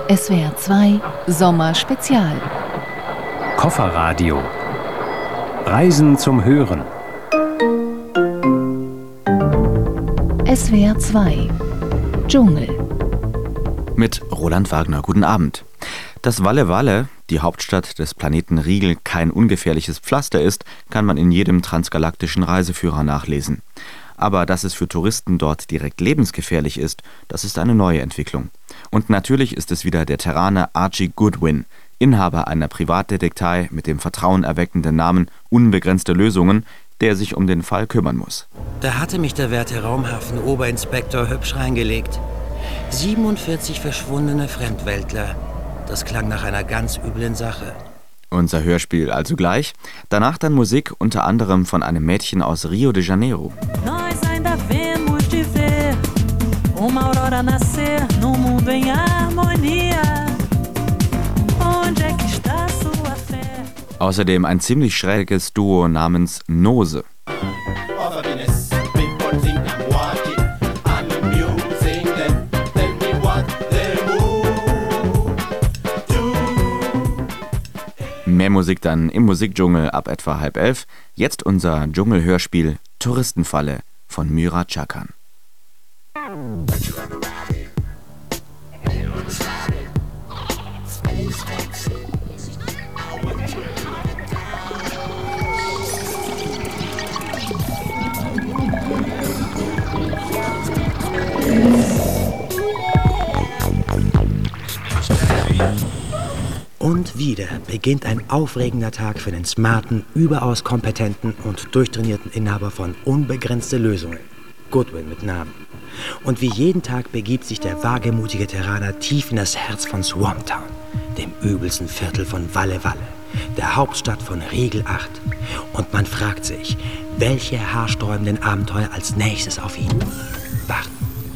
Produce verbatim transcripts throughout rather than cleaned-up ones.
S W R zwei Sommerspezial. Kofferradio. Reisen zum Hören. S W R zwei Dschungel. Mit Roland Wagner. Guten Abend. Dass Walle Walle, die Hauptstadt des Planeten Rigel, kein ungefährliches Pflaster ist, kann man in jedem transgalaktischen Reiseführer nachlesen. Aber dass es für Touristen dort direkt lebensgefährlich ist, das ist eine neue Entwicklung. Und natürlich ist es wieder der Terraner Archie Goodwin, Inhaber einer Privatdetektei mit dem vertrauenerweckenden Namen Unbegrenzte Lösungen, der sich um den Fall kümmern muss. Da hatte mich der werte Raumhafen Oberinspektor hübsch reingelegt. siebenundvierzig verschwundene Fremdweltler. Das klang nach einer ganz üblen Sache. Unser Hörspiel also gleich. Danach dann Musik, unter anderem von einem Mädchen aus Rio de Janeiro. Nós ainda vemos de ver uma aurora nascer num mundo em harmonia. Onde é que está sua fé? Außerdem ein ziemlich schräges Duo namens Nose. Mehr Musik dann im Musikdschungel ab etwa halb elf. Jetzt unser Dschungelhörspiel Touristenfalle von Myra Chakan. Und wieder beginnt ein aufregender Tag für den smarten, überaus kompetenten und durchtrainierten Inhaber von Unbegrenzte Lösungen, Goodwin mit Namen. Und wie jeden Tag begibt sich der wagemutige Terraner tief in das Herz von Swamptown, dem übelsten Viertel von Walle Walle, der Hauptstadt von Rigel acht. Und man fragt sich, welche haarsträubenden Abenteuer als nächstes auf ihn warten.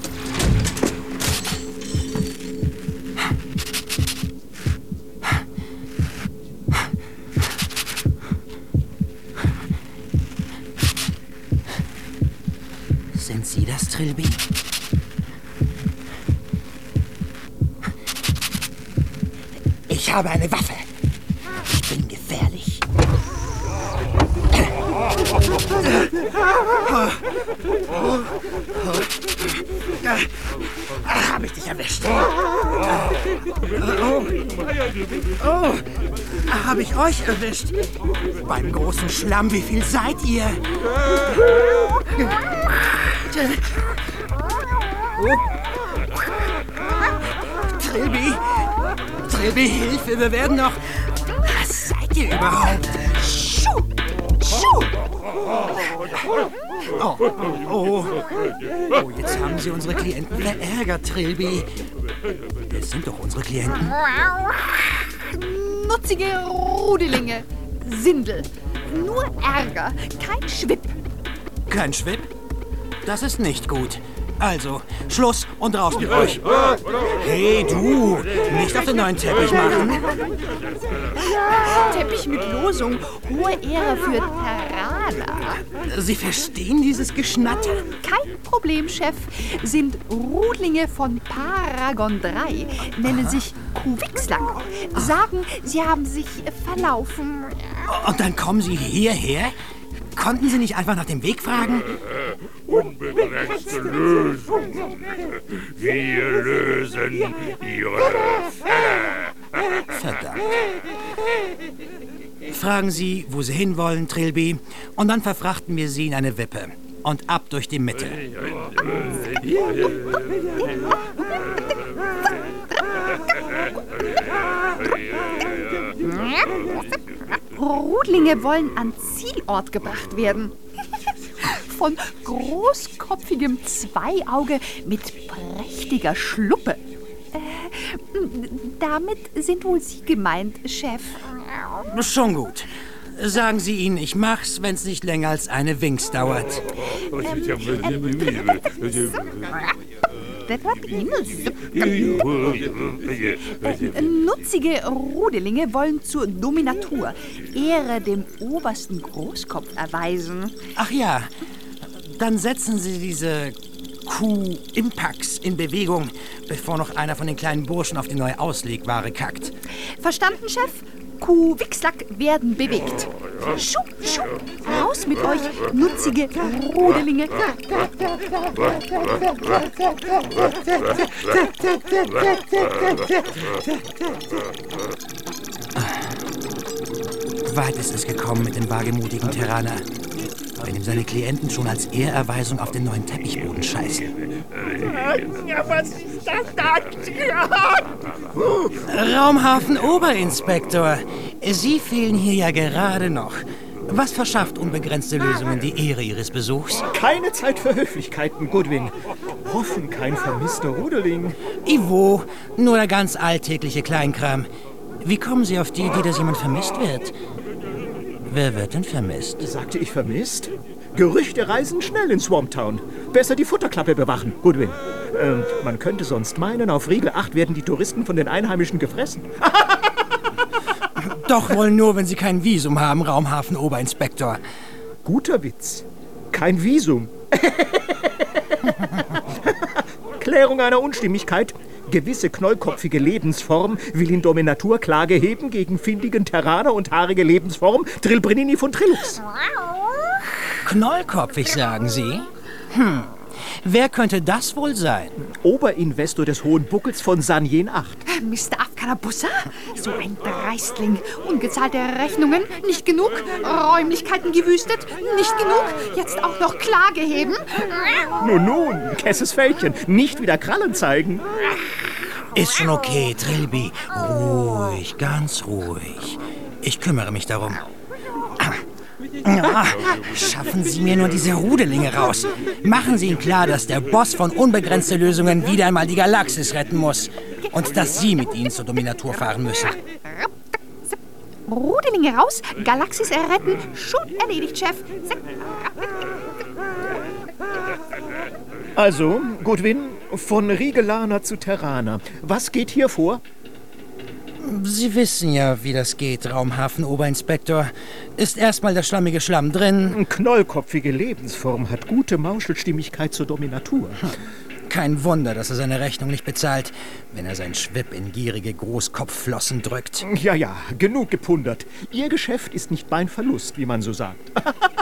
Sind Sie das, Trilby? Ich habe eine Waffe. Ich bin gefährlich. Ah, habe ich dich erwischt. Oh, oh. Habe ich euch erwischt. Beim großen Schlamm, wie viel seid ihr? Oh. Trilby, Trilby, Hilfe, wir werden noch... Was seid ihr überhaupt? Schuh, Schuh. Oh, oh, oh, jetzt haben Sie unsere Klienten verärgert, Trilby. Das sind doch unsere Klienten. Nutzige Rudelinge, Sindel, nur Ärger, kein Schwipp. Kein Schwipp? Das ist nicht gut. Also, Schluss und raus mit euch. Hey, du! Nicht auf den neuen Teppich machen. Teppich mit Losung, hohe Ehre für Terraner. Sie verstehen dieses Geschnatter? Kein Problem, Chef. Sind Rudlinge von Paragon drei, nennen sich Kuwixlang. Sagen, sie haben sich verlaufen. Und dann kommen Sie hierher? Konnten Sie nicht einfach nach dem Weg fragen? Unbegrenzte Lösungen. Wir lösen Ihre Fälle. Verdammt. Fragen Sie, wo Sie hinwollen, Trilby, und dann verfrachten wir Sie in eine Wippe. Und ab durch die Mitte. Rudlinge wollen an Zielort gebracht werden. Von großkopfigem Zweiauge mit prächtiger Schluppe. Äh, damit sind wohl Sie gemeint, Chef. Schon gut. Sagen Sie ihnen, ich mach's, wenn's nicht länger als eine Winks dauert. Nutzige Rudelinge wollen zur Dominatur Ehre dem obersten Großkopf erweisen. Ach ja, dann setzen Sie diese Q-Impax in Bewegung, bevor noch einer von den kleinen Burschen auf die neue Auslegware kackt. Verstanden, Chef? Kuhwichslack werden bewegt. Schupp, schupp, raus mit euch, nutzige Rudelinge. Weit ist es gekommen mit dem wagemutigen Terraner, wenn ihm seine Klienten schon als Ehrerweisung auf den neuen Teppichboden scheißen. Ja, was ist das da? Raumhafen Oberinspektor, Sie fehlen hier ja gerade noch. Was verschafft unbegrenzte Lösungen die Ehre Ihres Besuchs? Keine Zeit für Höflichkeiten, Goodwin. Hoffen kein vermisster Rudeling. Ivo, nur der ganz alltägliche Kleinkram. Wie kommen Sie auf die Idee, dass jemand vermisst wird? Wer wird denn vermisst? Sagte ich vermisst? Gerüchte reisen schnell in Swamptown. Besser die Futterklappe bewachen, Goodwin. Ähm, man könnte sonst meinen, auf Riegel acht werden die Touristen von den Einheimischen gefressen. Doch wohl nur, wenn Sie kein Visum haben, Raumhafen Oberinspektor. Guter Witz. Kein Visum. Klärung einer Unstimmigkeit. Gewisse knollkopfige Lebensform will in Dominatur Klage heben gegen findigen Terraner und haarige Lebensform Trilbrinini von Trillux. Knollkopfig, sagen Sie? Hm, wer könnte das wohl sein? Oberinvestor des Hohen Buckels von Sanjen acht. Mister Afkanabussa? So ein Dreistling. Ungezahlte Rechnungen, nicht genug. Räumlichkeiten gewüstet, nicht genug. Jetzt auch noch Klage heben. Nun, nun, Kesses Fältchen, nicht wieder Krallen zeigen. Ist schon okay, Trilby. Ruhig, ganz ruhig. Ich kümmere mich darum. Ah, schaffen Sie mir nur diese Rudelinge raus. Machen Sie ihm klar, dass der Boss von Unbegrenzte Lösungen wieder einmal die Galaxis retten muss. Und dass Sie mit ihnen zur Dominatur fahren müssen. Rudelinge raus, Galaxis erretten. Schon erledigt, Chef. Also, Goodwin, von Riegelaner zu Terraner. Was geht hier vor? Sie wissen ja, wie das geht, Raumhafen Oberinspektor. Ist erstmal der schlammige Schlamm drin. Knollkopfige Lebensform hat gute Mauschelstimmigkeit zur Dominatur. Kein Wunder, dass er seine Rechnung nicht bezahlt, wenn er seinen Schwipp in gierige Großkopfflossen drückt. Ja, ja, genug gepundert. Ihr Geschäft ist nicht mein Verlust, wie man so sagt.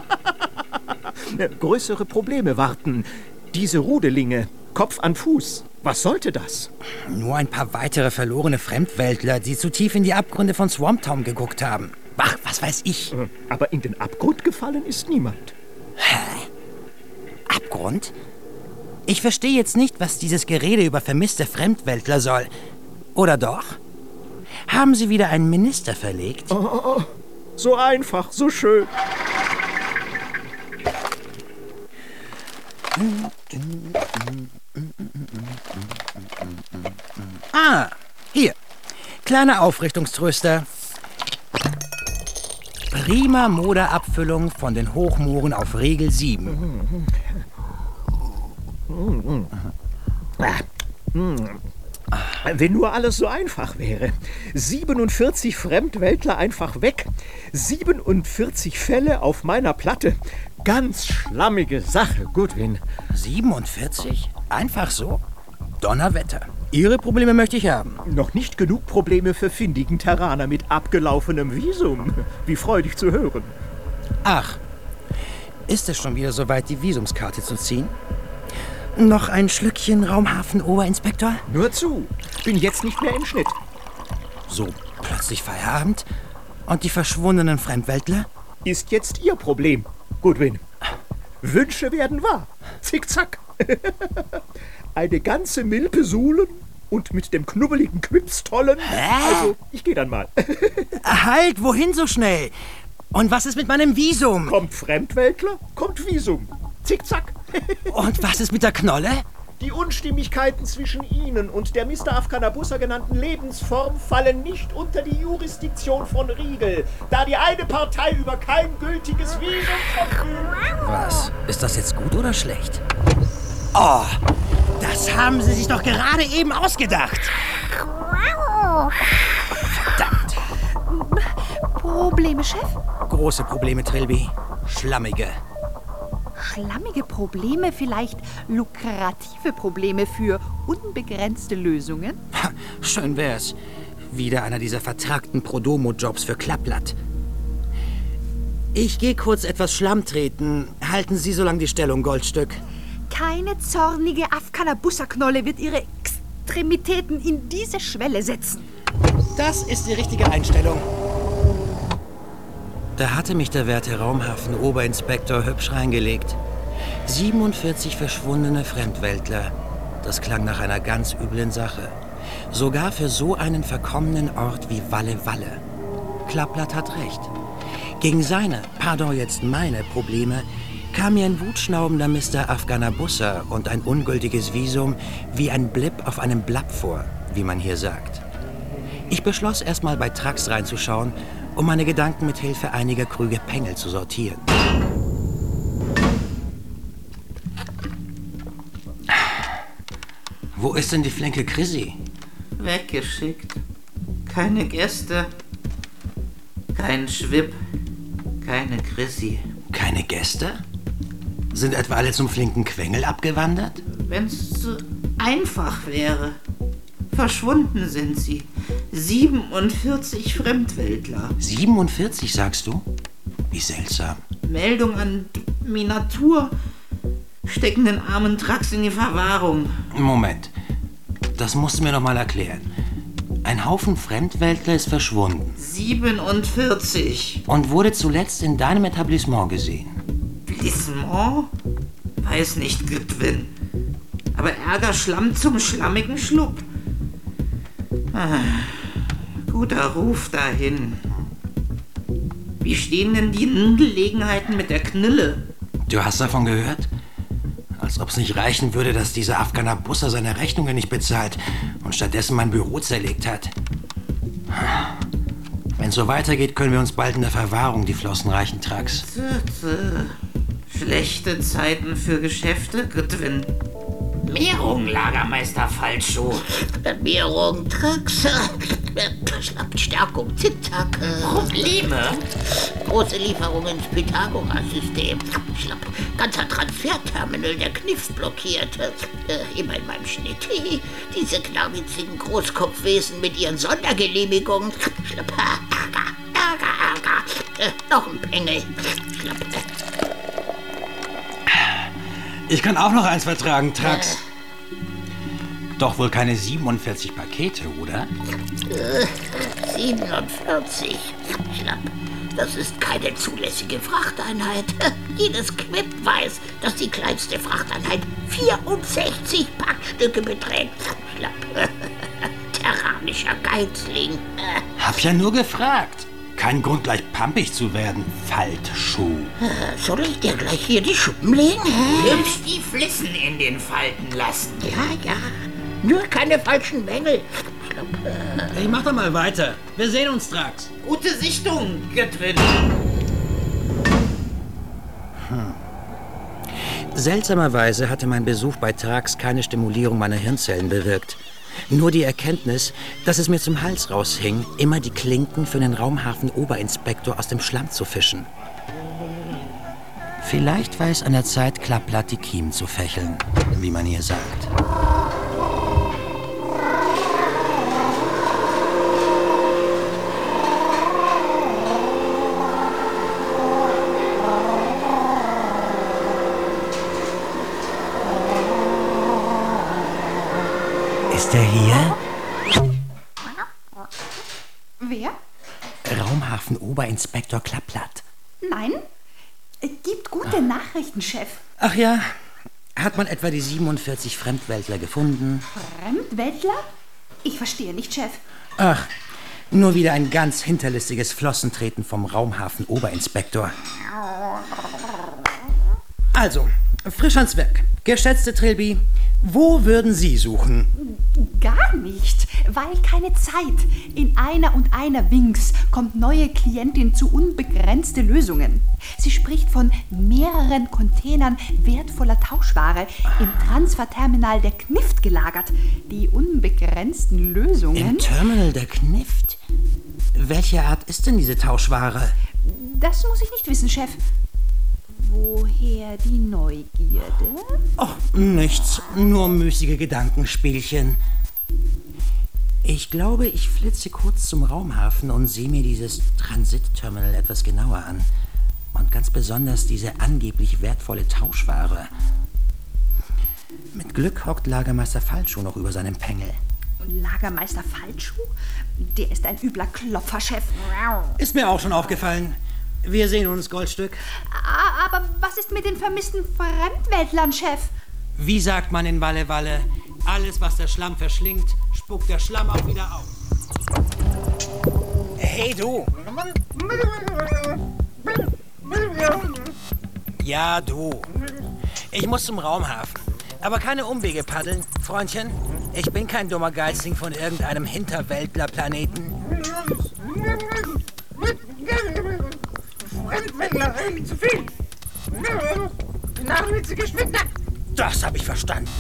Größere Probleme warten. Diese Rudelinge, Kopf an Fuß. Was sollte das? Nur ein paar weitere verlorene Fremdweltler, die zu tief in die Abgründe von Swamptown geguckt haben. Ach, was weiß ich. Aber in den Abgrund gefallen ist niemand. Hä? Abgrund? Ich verstehe jetzt nicht, was dieses Gerede über vermisste Fremdweltler soll. Oder doch? Haben Sie wieder einen Minister verlegt? Oh, oh, oh. So einfach, so schön. Ah, hier. Kleiner Aufrichtungströster. Prima Moderabfüllung von den Hochmooren auf Regel sieben. Wenn nur alles so einfach wäre. siebenundvierzig Fremdweltler einfach weg. siebenundvierzig Fälle auf meiner Platte. Ganz schlammige Sache, Goodwin. siebenundvierzig? Einfach so? Donnerwetter. Ihre Probleme möchte ich haben. Noch nicht genug Probleme für findigen Terraner mit abgelaufenem Visum. Wie freudig zu hören. Ach, ist es schon wieder soweit, die Visumskarte zu ziehen? Noch ein Schlückchen Raumhafen Oberinspektor? Nur zu. Bin jetzt nicht mehr im Schnitt. So plötzlich Feierabend? Und die verschwundenen Fremdweltler? Ist jetzt Ihr Problem, Goodwin. Wünsche werden wahr. Zickzack. Eine ganze Milpe suhlen und mit dem knubbeligen Quips tollen. Hä? Also, ich gehe dann mal. Halt, wohin so schnell? Und was ist mit meinem Visum? Kommt Fremdweltler, kommt Visum. Zickzack. Und was ist mit der Knolle? Die Unstimmigkeiten zwischen Ihnen und der Mister Afkanabussa genannten Lebensform fallen nicht unter die Jurisdiktion von Riegel, da die eine Partei über kein gültiges Visum verfügt. Was? Ist das jetzt gut oder schlecht? Oh, das haben Sie sich doch gerade eben ausgedacht. Verdammt. Probleme, Chef? Große Probleme, Trilby. Schlammige. Schlammige Probleme, vielleicht lukrative Probleme für unbegrenzte Lösungen? Ha, schön wär's. Wieder einer dieser vertrackten Prodomo-Jobs für Klappblatt. Ich gehe kurz etwas Schlamm treten. Halten Sie so lange die Stellung, Goldstück. Keine zornige Afghana-Busserknolle wird ihre Extremitäten in diese Schwelle setzen. Das ist die richtige Einstellung. Da hatte mich der werte Raumhafen-Oberinspektor hübsch reingelegt. siebenundvierzig verschwundene Fremdweltler. Das klang nach einer ganz üblen Sache. Sogar für so einen verkommenen Ort wie Walle-Walle. Klappblatt hat recht. Gegen seine, pardon jetzt meine Probleme, kam mir ein wutschnaubender Mister Afghana-Busser und ein ungültiges Visum wie ein Blip auf einem Blatt vor, wie man hier sagt. Ich beschloss erstmal bei Trax reinzuschauen, um meine Gedanken mit Hilfe einiger Krüge Pengel zu sortieren. Wo ist denn die flinke Chrissy? Weggeschickt. Keine Gäste. Kein Schwipp. Keine Chrissy. Keine Gäste? Sind etwa alle zum flinken Quengel abgewandert? Wenn's so einfach wäre. Verschwunden sind sie. siebenundvierzig Fremdweltler. siebenundvierzig, sagst du? Wie seltsam. Meldung an Minatur. Stecken den armen Trax in die Verwahrung. Moment. Das musst du mir noch mal erklären. Ein Haufen Fremdweltler ist verschwunden. siebenundvierzig. Und wurde zuletzt in deinem Etablissement gesehen. Etablissement? Weiß nicht, Goodwin. Aber Ärger Schlamm zum schlammigen Schlupp. Ah, guter Ruf dahin. Wie stehen denn die Gelegenheiten mit der Knille? Du hast davon gehört? Als ob es nicht reichen würde, dass dieser Afghana-Busser seine Rechnungen nicht bezahlt und stattdessen mein Büro zerlegt hat. Wenn es so weitergeht, können wir uns bald in der Verwahrung die Flossen reichen, Trax. Schlechte Zeiten für Geschäfte, Goodwin. Mehrung, Lagermeister Falschow. Mehrung, Trax. Stärkung, Zickzack. Probleme? Große Lieferung ins Pythagoras-System. Schlapp. Ganzer Transferterminal der Kniff blockiert. Äh, immer in meinem Schnitt. Diese knarwitzigen Großkopfwesen mit ihren Sondergenehmigungen. Schlapp. Ärger, Ärger, Ärger. Äh, noch ein Pengel. Schlapp. Ich kann auch noch eins vertragen, Trax. Äh. Doch wohl keine siebenundvierzig Pakete, oder? Äh, siebenundvierzig. Schlapp. Das ist keine zulässige Frachteinheit. Jedes Quip weiß, dass die kleinste Frachteinheit vierundsechzig Packstücke beträgt. Schlapp. Terranischer Geizling. Hab ja nur gefragt. Kein Grund, gleich pampig zu werden, Faltschuh. Soll ich dir gleich hier die Schuppen legen? Hübsch die Flissen in den Falten lassen. Ja, ja. Nur keine falschen Mängel. Ich mach doch mal weiter. Wir sehen uns, Trax. Gute Sichtung, Goodwin. Hm. Seltsamerweise hatte mein Besuch bei Trax keine Stimulierung meiner Hirnzellen bewirkt. Nur die Erkenntnis, dass es mir zum Hals raushing, immer die Klinken für den Raumhafen-Oberinspektor aus dem Schlamm zu fischen. Vielleicht war es an der Zeit, Klappblatt die Kiemen zu fächeln, wie man hier sagt. Ist er hier? Wer? Raumhafen-Oberinspektor Klappblatt. Nein? Gibt gute Nachrichten, Chef. Ach ja, hat man etwa die siebenundvierzig Fremdweltler gefunden? Fremdweltler? Ich verstehe nicht, Chef. Ach, nur wieder ein ganz hinterlistiges Flossentreten vom Raumhafen-Oberinspektor. Also, frisch ans Werk. Geschätzte Trilby, wo würden Sie suchen? Gar nicht, weil keine Zeit. In einer und einer Winks kommt neue Klientin zu unbegrenzte Lösungen. Sie spricht von mehreren Containern wertvoller Tauschware im Transferterminal der Kniff gelagert. Die unbegrenzten Lösungen... Im Terminal der Kniff? Welche Art ist denn diese Tauschware? Das muss ich nicht wissen, Chef. Woher die Neugierde? Oh, nichts. Nur müßige Gedankenspielchen. Ich glaube, ich flitze kurz zum Raumhafen und sehe mir dieses Transitterminal etwas genauer an. Und ganz besonders diese angeblich wertvolle Tauschware. Mit Glück hockt Lagermeister Falschuh noch über seinem Pengel. Lagermeister Falschuh? Der ist ein übler Klopferchef. Ist mir auch schon aufgefallen. Wir sehen uns, Goldstück. Aber was ist mit den vermissten Fremdweltlern, Chef? Wie sagt man in Walle Walle? Alles, was der Schlamm verschlingt, spuckt der Schlamm auch wieder aus. Hey, du! Ja, du. Ich muss zum Raumhafen. Aber keine Umwege paddeln, Freundchen. Ich bin kein dummer Geizling von irgendeinem Hinterwäldlerplaneten. Fremdwäldler reden zu viel. Nachwitzige Schwindler. Das habe ich verstanden.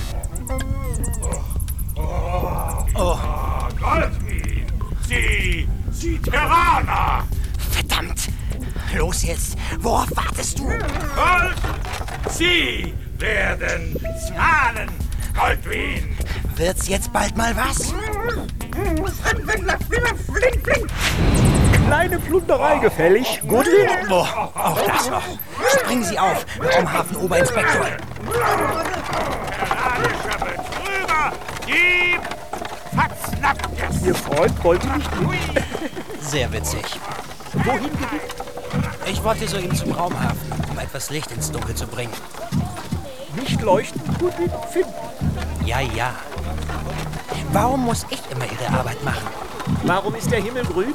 Oh. Oh. Goldwyn! Sie! Sie Terraner! Verdammt! Los jetzt! Worauf wartest du? Gold! Sie werden zahlen, Goldwyn! Wird's jetzt bald mal was? Fremdwäldler, flink, flink! Kleine Plunderei gefällig. Goodwin? Oh, auch das noch. Springen Sie auf, Raumhafen-Oberinspektor. Terranischer Betrüger! Dieb! Verzapft es! Ihr Freund wollte nicht mit. Sehr witzig. Wohin geht? Ich wollte soeben zum Raumhafen, um etwas Licht ins Dunkel zu bringen. Nicht leuchten, Goodwin, finden. Ja, ja. Warum muss ich immer Ihre Arbeit machen? Warum ist der Himmel grün?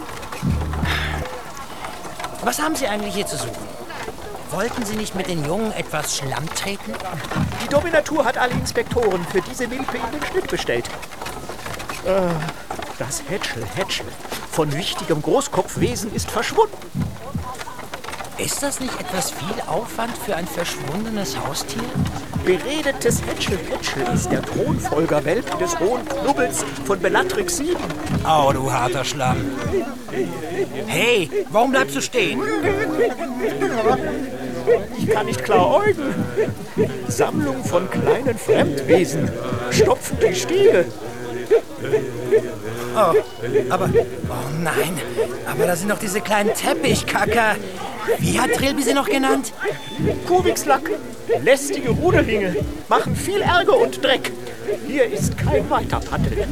Was haben Sie eigentlich hier zu suchen? Wollten Sie nicht mit den Jungen etwas Schlamm treten? Die Dominatur hat alle Inspektoren für diese Milpe in den Schnitt bestellt. Äh, das Hätschel, Hätschel von wichtigem Großkopfwesen ist verschwunden. Ist das nicht etwas viel Aufwand für ein verschwundenes Haustier? Beredetes Hätschel, Hätschel ist der Thronfolgerwelpe des Hohen Knubbels von Bellatrix sieben. Oh, du harter Schlamm. Hey, warum bleibst du stehen? Ich kann nicht klar äugen. Sammlung von kleinen Fremdwesen. Stopfen die Stiele. Oh, aber... Oh nein, aber da sind noch diese kleinen Teppichkacker. Wie hat Trilby sie noch genannt? Kubikslack. Lästige Ruderlinge. Machen viel Ärger und Dreck. Hier ist kein Weiterpaddeln.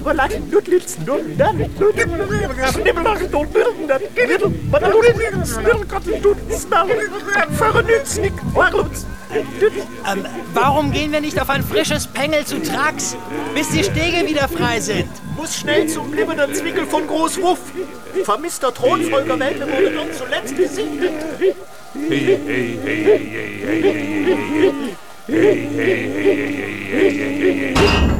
Ähm, warum gehen wir nicht auf ein frisches Pengel zu Trax, bis die Stege wieder frei sind? Muss schnell zum blibbenden Zwickel von Großwuff. Vermisster Thronfolgerwelpe wurde dort zuletzt besiegt. Hey, hey, hey, hey, hey, hey, hey, hey, hey, hey, hey, hey, hey.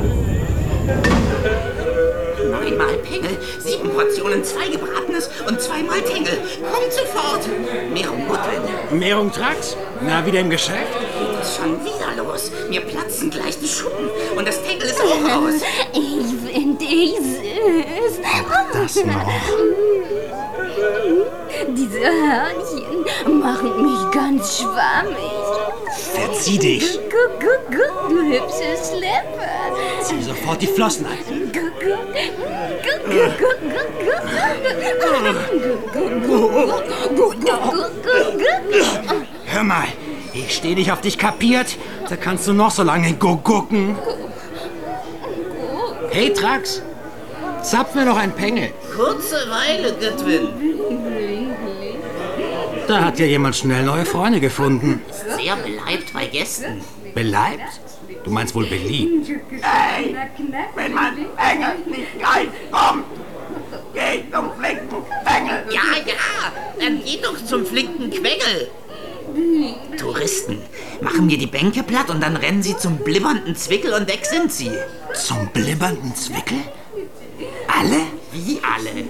Neunmal Pengel, sieben Portionen, zwei Gebratenes und zweimal Tengel. Kommt sofort. Mehrung Goodwin. Mehrung Trax? Na, wieder im Geschäft? Geht es schon wieder los? Mir platzen gleich die Schuppen. Und das Tengel ist auch raus. Ich find dich süß. Das noch. Diese Hörnchen machen mich ganz schwammig. Verzieh dich. Guck, guck, guck, du hübsche Schleppe. Zieh sofort die Flossen ein. Guck, guck, guck, guck, guck, guck. Hör mal, ich steh nicht auf dich kapiert. Da kannst du noch so lange gucken. Hey, Trax, zapf mir noch ein Pengel. Kurze Weile, Goodwin. Da hat ja jemand schnell neue Freunde gefunden. Ist sehr beleibt bei Gästen. Beleibt? Du meinst wohl beliebt. Hey, wenn man Engel nicht reinkommt, geht zum flinken Engel. Ja, ja, dann geht doch zum flinken Quengel. Touristen, machen mir die Bänke platt und dann rennen sie zum blibbernden Zwickel und weg sind sie. Zum blibbernden Zwickel? Alle? Wie alle?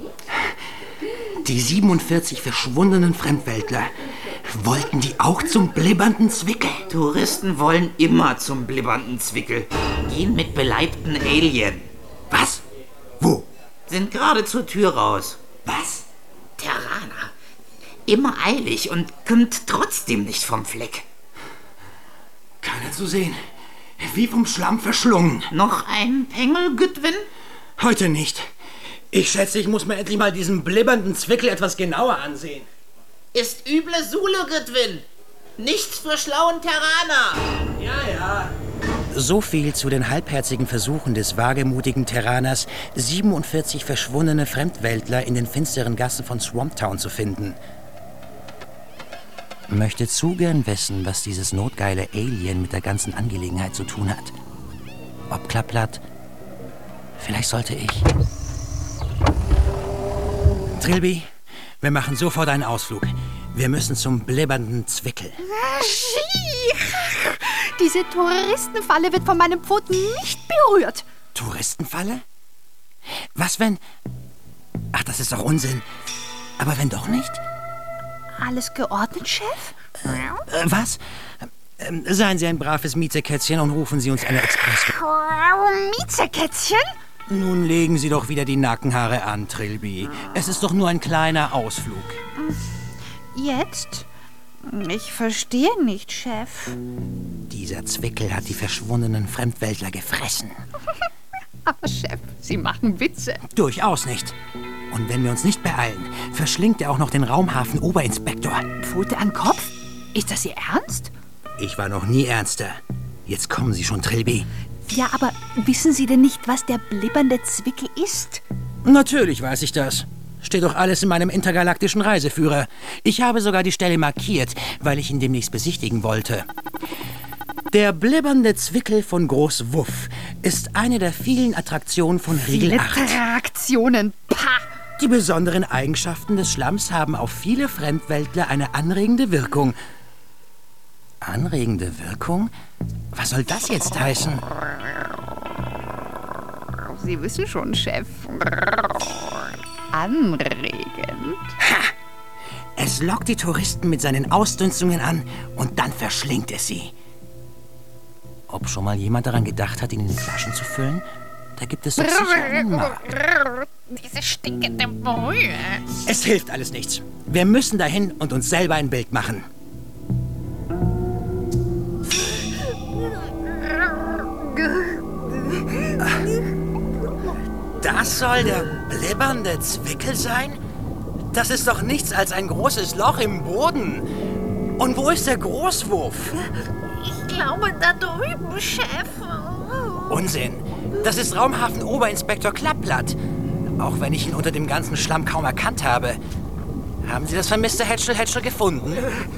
Die siebenundvierzig verschwundenen Fremdweltler, wollten die auch zum blibbernden Zwickel? Touristen wollen immer zum blibbernden Zwickel. Gehen mit beleibten Alien. Was? Wo? Sind gerade zur Tür raus. Was? Terraner. immer eilig und kommt trotzdem nicht vom Fleck. Keiner zu sehen. Wie vom Schlamm verschlungen. Noch ein Pengel, Goodwin? Heute nicht. Ich schätze, ich muss mir endlich mal diesen blibbernden Zwickel etwas genauer ansehen. Ist üble Sule, Goodwin. Nichts für schlauen Terraner. Ja, ja. So viel zu den halbherzigen Versuchen des wagemutigen Terraners, siebenundvierzig verschwundene Fremdweltler in den finsteren Gassen von Swamptown zu finden. Möchte zu gern wissen, was dieses notgeile Alien mit der ganzen Angelegenheit zu tun hat. Ob Klapplatt? Vielleicht sollte ich... Trilby, wir machen sofort einen Ausflug. Wir müssen zum blibbernden Zwickel. Diese Touristenfalle wird von meinen Pfoten nicht berührt. Touristenfalle? Was wenn... Ach, das ist doch Unsinn. Aber wenn doch nicht? Alles geordnet, Chef? Äh, was? Ähm, seien Sie ein braves Miezekätzchen und rufen Sie uns eine Express. Miezekätzchen? Nun legen Sie doch wieder die Nackenhaare an, Trilby. Es ist doch nur ein kleiner Ausflug. Jetzt? Ich verstehe nicht, Chef. Dieser Zwickel hat die verschwundenen Fremdweltler gefressen. Aber Chef, Sie machen Witze. Durchaus nicht. Und wenn wir uns nicht beeilen, verschlingt er auch noch den Raumhafen-Oberinspektor. Pfote an Kopf? Ist das Ihr Ernst? Ich war noch nie ernster. Jetzt kommen Sie schon, Trilby. Ja, aber wissen Sie denn nicht, was der blibbernde Zwickel ist? Natürlich weiß ich das. Steht doch alles in meinem intergalaktischen Reiseführer. Ich habe sogar die Stelle markiert, weil ich ihn demnächst besichtigen wollte. Der blibbernde Zwickel von Groß Wuff ist eine der vielen Attraktionen von Riegel acht. Attraktionen, pah! Die besonderen Eigenschaften des Schlamms haben auf viele Fremdweltler eine anregende Wirkung. Anregende Wirkung? Was soll das jetzt heißen? Sie wissen schon, Chef. Anregend. Ha! Es lockt die Touristen mit seinen Ausdünstungen an und dann verschlingt es sie. Ob schon mal jemand daran gedacht hat, ihn in Flaschen zu füllen? Da gibt es doch sicher einen Markt. Diese stinkende Brühe. Es hilft alles nichts. Wir müssen dahin und uns selber ein Bild machen. Das soll der blibbernde Zwickel sein? Das ist doch nichts als ein großes Loch im Boden. Und wo ist der Großwurf? Ich glaube, da drüben, Chef. Unsinn. Das ist Raumhafen-Oberinspektor Klapplatt. Auch wenn ich ihn unter dem ganzen Schlamm kaum erkannt habe. Haben Sie das vermisste Hätschel-Hätschel gefunden?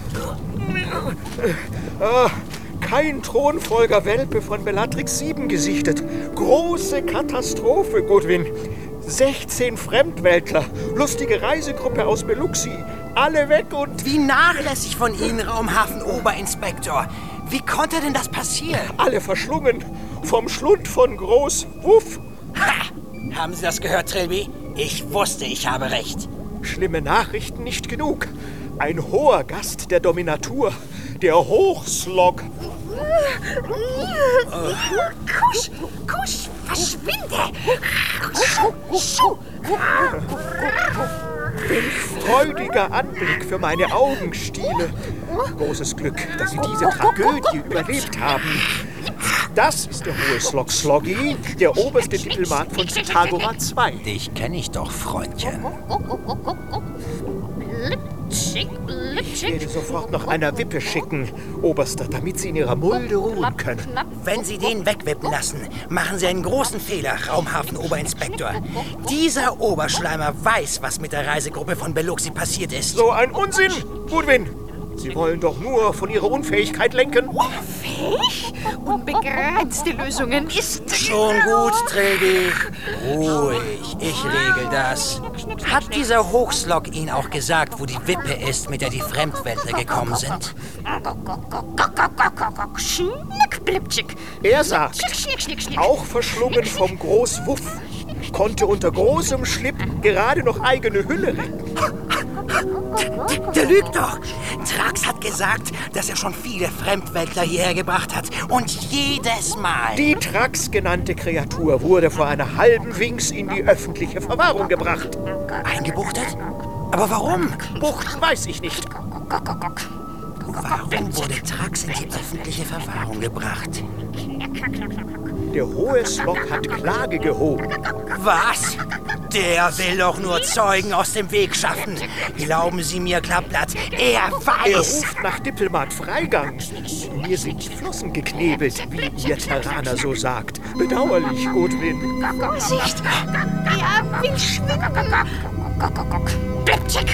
Ah, kein Thronfolger-Welpe von Bellatrix sieben gesichtet. Große Katastrophe, Goodwin. sechzehn Fremdweltler, lustige Reisegruppe aus Beluxi. Alle weg und... Wie nachlässig von Ihnen, Raumhafen-Oberinspektor. Wie konnte denn das passieren? Alle verschlungen. Vom Schlund von Groß Wuff. Ha! Haben Sie das gehört, Trilby? Ich wusste, ich habe recht. Schlimme Nachrichten nicht genug. Ein hoher Gast der Dominatur, der Hochslog. Kusch, Kusch, verschwinde! Schuh, Schuh. Freudiger Anblick für meine Augenstiele. Großes Glück, dass Sie diese Tragödie überlebt haben. Das ist der hohe Slog Sloggy, der oberste Diplomat von Pythagora zwei. Dich kenne ich doch, Freundchen. Ich werde sofort noch einer Wippe schicken, Oberster, damit Sie in Ihrer Mulde ruhen können. Wenn Sie den wegwippen lassen, machen Sie einen großen Fehler, Raumhafen-Oberinspektor. Dieser Oberschleimer weiß, was mit der Reisegruppe von Beluxi passiert ist. So ein Unsinn, Goodwin! Sie wollen doch nur von Ihrer Unfähigkeit lenken. Unfähig? Unbegrenzte Lösungen ist... Schon gut, Trilby. Ruhig, ich regel das. Hat dieser Hochslog Ihnen auch gesagt, wo die Wippe ist, mit der die Fremdweltler gekommen sind? Schnick-blipschick. Er sagt, auch verschlungen vom Großwuff, konnte unter großem Schlipp gerade noch eigene Hülle retten. Der, der lügt doch. Trax hat gesagt, dass er schon viele Fremdweltler hierher gebracht hat. Und jedes Mal... Die Trax genannte Kreatur wurde vor einer halben Winks in die öffentliche Verwahrung gebracht. Eingebuchtet? Aber warum? Bucht weiß ich nicht. Warum wurde Trax in die öffentliche Verwahrung gebracht? Der hohe Slok hat Klage gehoben. Was? Der will doch nur Zeugen aus dem Weg schaffen. Glauben Sie mir, Klappblatt, er Er weiß. ruft nach Diplomat Freigang. Mir sind die Flossen geknebelt, wie Ihr Terraner so sagt. Bedauerlich, Goodwin. Vorsicht! Er will schwimmen! Blipschick!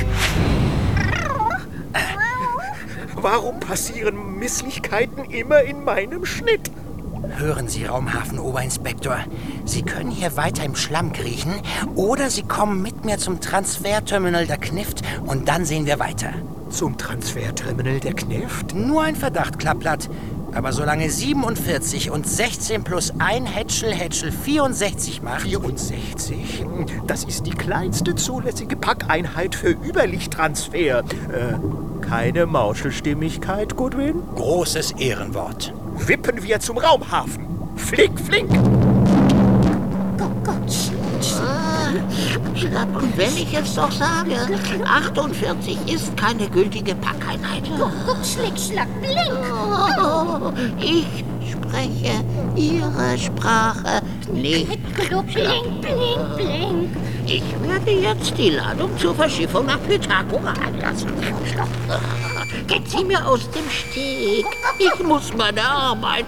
Warum passieren Misslichkeiten immer in meinem Schnitt? Hören Sie, Raumhafen-Oberinspektor, Sie können hier weiter im Schlamm kriechen oder Sie kommen mit mir zum Transferterminal der Knift und dann sehen wir weiter. Zum Transferterminal der Knift? Nur ein Verdacht, Klappblatt. Aber solange siebenundvierzig und sechzehn plus ein Hätschel Hätschel vierundsechzig macht... vierundsechzig? Das ist die kleinste zulässige Packeinheit für Überlichttransfer. Äh, keine Mauschelstimmigkeit, Goodwin? Großes Ehrenwort. Wippen wir zum Raumhafen. Flink, flink! Schlapp, und wenn ich jetzt doch sage, achtundvierzig ist keine gültige Packeinheit. Schlick, schlack, blink! Oh, ich spreche Ihre Sprache nicht. Blink, blink, blink! Ich werde jetzt die Ladung zur Verschiffung nach Pythagora anlassen. Geht sie mir aus dem Steg. Ich muss meine Arbeit.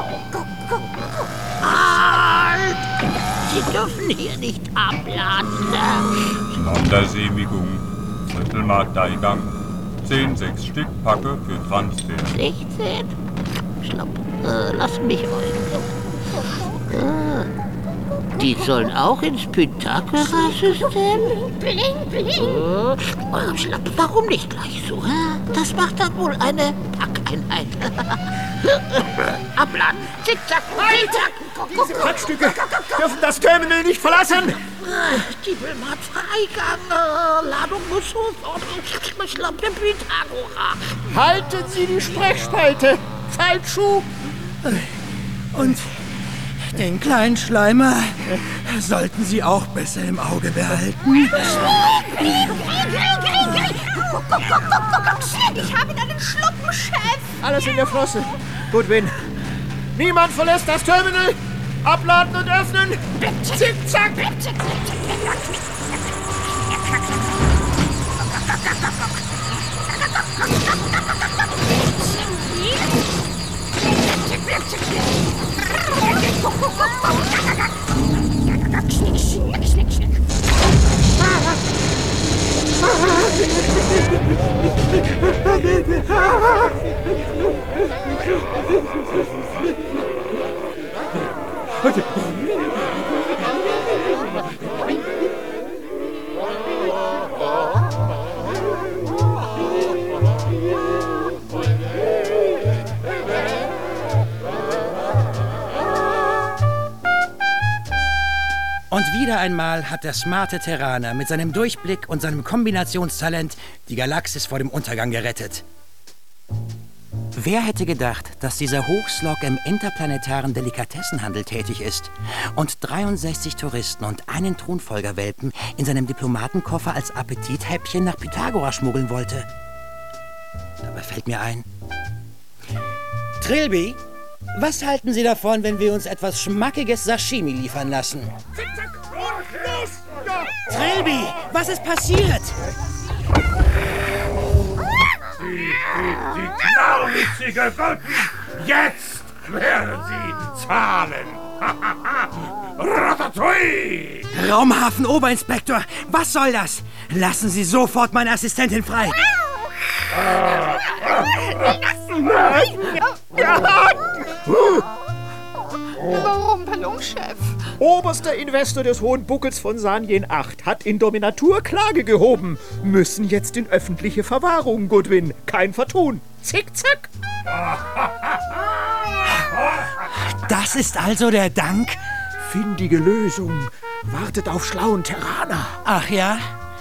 Halt! Sie dürfen hier nicht abladen. Sondersämigung. Drittelmarkteingang. zehn sechs Stück Packe für Transfer. sechzehn? Schlapp. Äh, lass mich rein. Äh, die sollen auch ins Pythagora-System? Blink, blink! Oh, oh, Schlapp, warum nicht gleich so? Hä? Das macht dann wohl eine Packeinheit. Abladen. Zickzack, zickzack. Diese Packstücke dürfen das Terminal nicht verlassen. Diplomat Freigang. Äh, Ladung muss sofort. Schlapp, der Pythagora. Halten Sie die Sprechspalte. Fallschuh. Und den kleinen Schleimer sollten Sie auch besser im Auge behalten. Ich habe ihn einen Schlucken, Chef! Alles in der Flosse. Goodwin. Niemand verlässt das Terminal. Abladen und öffnen. Zickzack. Und wieder einmal hat der smarte Terraner mit seinem Durchblick und seinem Kombinationstalent die Galaxis vor dem Untergang gerettet. Wer hätte gedacht, dass dieser Hochslok im interplanetaren Delikatessenhandel tätig ist und dreiundsechzig Touristen und einen Thronfolgerwelpen in seinem Diplomatenkoffer als Appetithäppchen nach Pythagora schmuggeln wollte? Dabei fällt mir ein... Trilby, was halten Sie davon, wenn wir uns etwas schmackiges Sashimi liefern lassen? Trilby, was ist passiert? Die, die, die knauwitzige Götten! Jetzt werden sie zahlen! Ratatouille! Raumhafen-Oberinspektor, was soll das? Lassen Sie sofort meine Assistentin frei! Warum, Ballonchef? Oberster Investor des Hohen Buckels von Sanien acht hat in Dominatur Klage gehoben. Müssen jetzt in öffentliche Verwahrung, Goodwin. Kein Vertun. Zickzack. Das ist also der Dank? Findige Lösung. Wartet auf schlauen Terraner. Ach ja?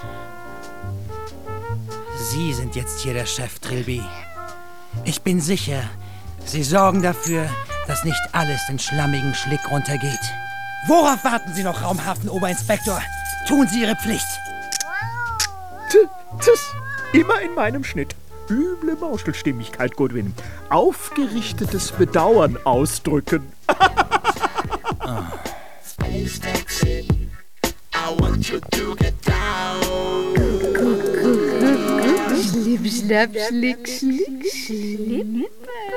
Sie sind jetzt hier der Chef, Trilby. Ich bin sicher, Sie sorgen dafür, dass nicht alles den schlammigen Schlick runtergeht. Worauf warten Sie noch, Raumhafen-Oberinspektor? Tun Sie Ihre Pflicht. T Tschüss, immer in meinem Schnitt. Üble Mauschelstimmigkeit, Goodwin. Aufgerichtetes Bedauern ausdrücken. Schlipp, schlapp, schlick, schlick, schlipp.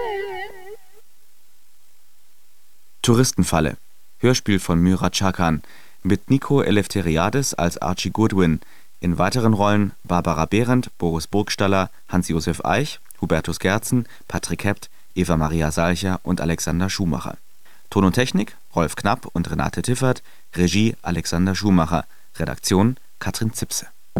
Touristenfalle. Hörspiel von Myra Chakan mit Nico Eleftheriades als Archie Goodwin. In weiteren Rollen Barbara Behrendt, Boris Burgstaller, Hans-Josef Eich, Hubertus Gerzen, Patrick Hept, Eva-Maria Salcher und Alexander Schumacher. Ton und Technik Rolf Knapp und Renate Tiffert, Regie Alexander Schumacher, Redaktion Katrin Zipse.